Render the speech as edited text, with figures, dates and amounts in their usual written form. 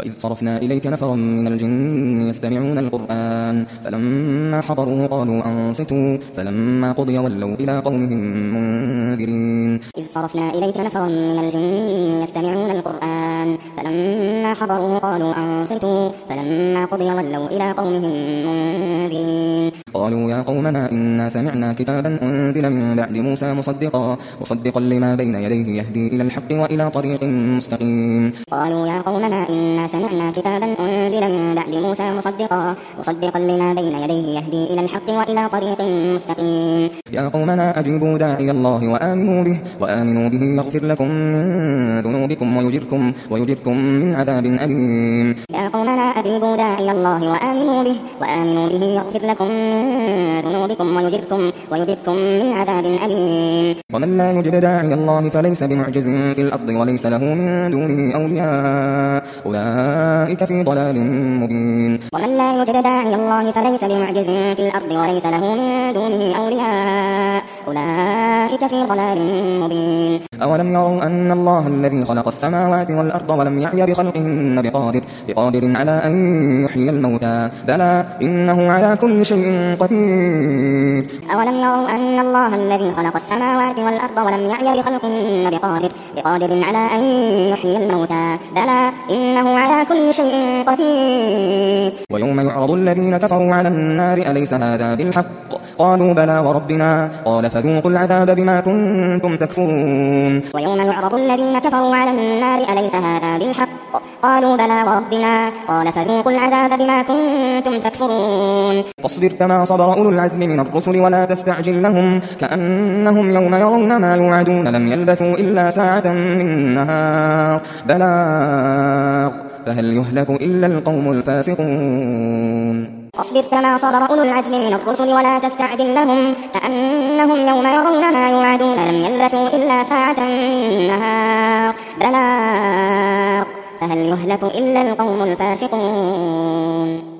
وإذ صرفنا إليك نفرا من الجن يستمعون القرآن فلما حضروه قالوا أنصتوا فلما قضي ولوا إلى قومهم منذرين إذ صرفنا إليك نفرا من الجن يستمعون القرآن فلما حضروه قالوا أنصتوا فلما قضي ولوا إلى قومهم منذرين قالوا يا قومنا إنا سمعنا كتابا أنزل من بعد موسى مصدقا لما بين يديه يهدي إلى الحق وإلى طريق مستقيم قالوا يا قومنا إنا سمعنا كتابا أنزل من بعد موسى مصدقا لما بين يديه يهدي إلى الحق وإلى طريق مستقيم يا قومنا أجيبوا داعي الله وآمنوا به يغفر لكم من ذنوبكم ويجركم من عذاب أليم يا قومنا أجيبوا داعي الله وآمنوا به يغفر لكم من ذنوبكم ويجركم من عذاب أليم ومن لا يجب داعي الله فليس بمعجز في الأرض وليس له من دونه أولياء أولئك في ضلال مبين ومن لا يجب داعي الله فليس بمعجز في الأرض وليس له من دونه أولياء أولئك في ضلال مبين أولم يروا أن الله الذي خلق السماوات والأرض ولم يعي بخلقهن بقادر على أن يحيي الموتى بلى إنه على كل شيء قدير أولم يروا أن الله الذي خلق السماوات والأرض ولم يعي بخلقهن بقادر على أن يحيي الموتى بلى إنه على كل شيء قدير ويوم يعرض الذين كفروا على النار أليس هذا بالحق قالوا بلى وربنا قال فذوقوا العذاب بما كنتم تكفرون ويوم يعرض الذين كفروا على النار أليس هذا بالحق قالوا بلى وربنا قال فذوقوا العذاب بما كنتم تكفرون فاصبر كما صبر أولو العزم من الرسل ولا تستعجل لهم كأنهم يوم يرون ما يوعدون لم يلبثوا إلا ساعة من نهار بلاغ فهل يهلك إلا القوم الفاسقون فاصبر كما صبر أولو العزم من الرسل ولا تستعجل لهم كأنهم يوم يرون ما يوعدون لم يلبثوا إلا ساعة من نهار بلاغ فهل يهلك إلا القوم الفاسقون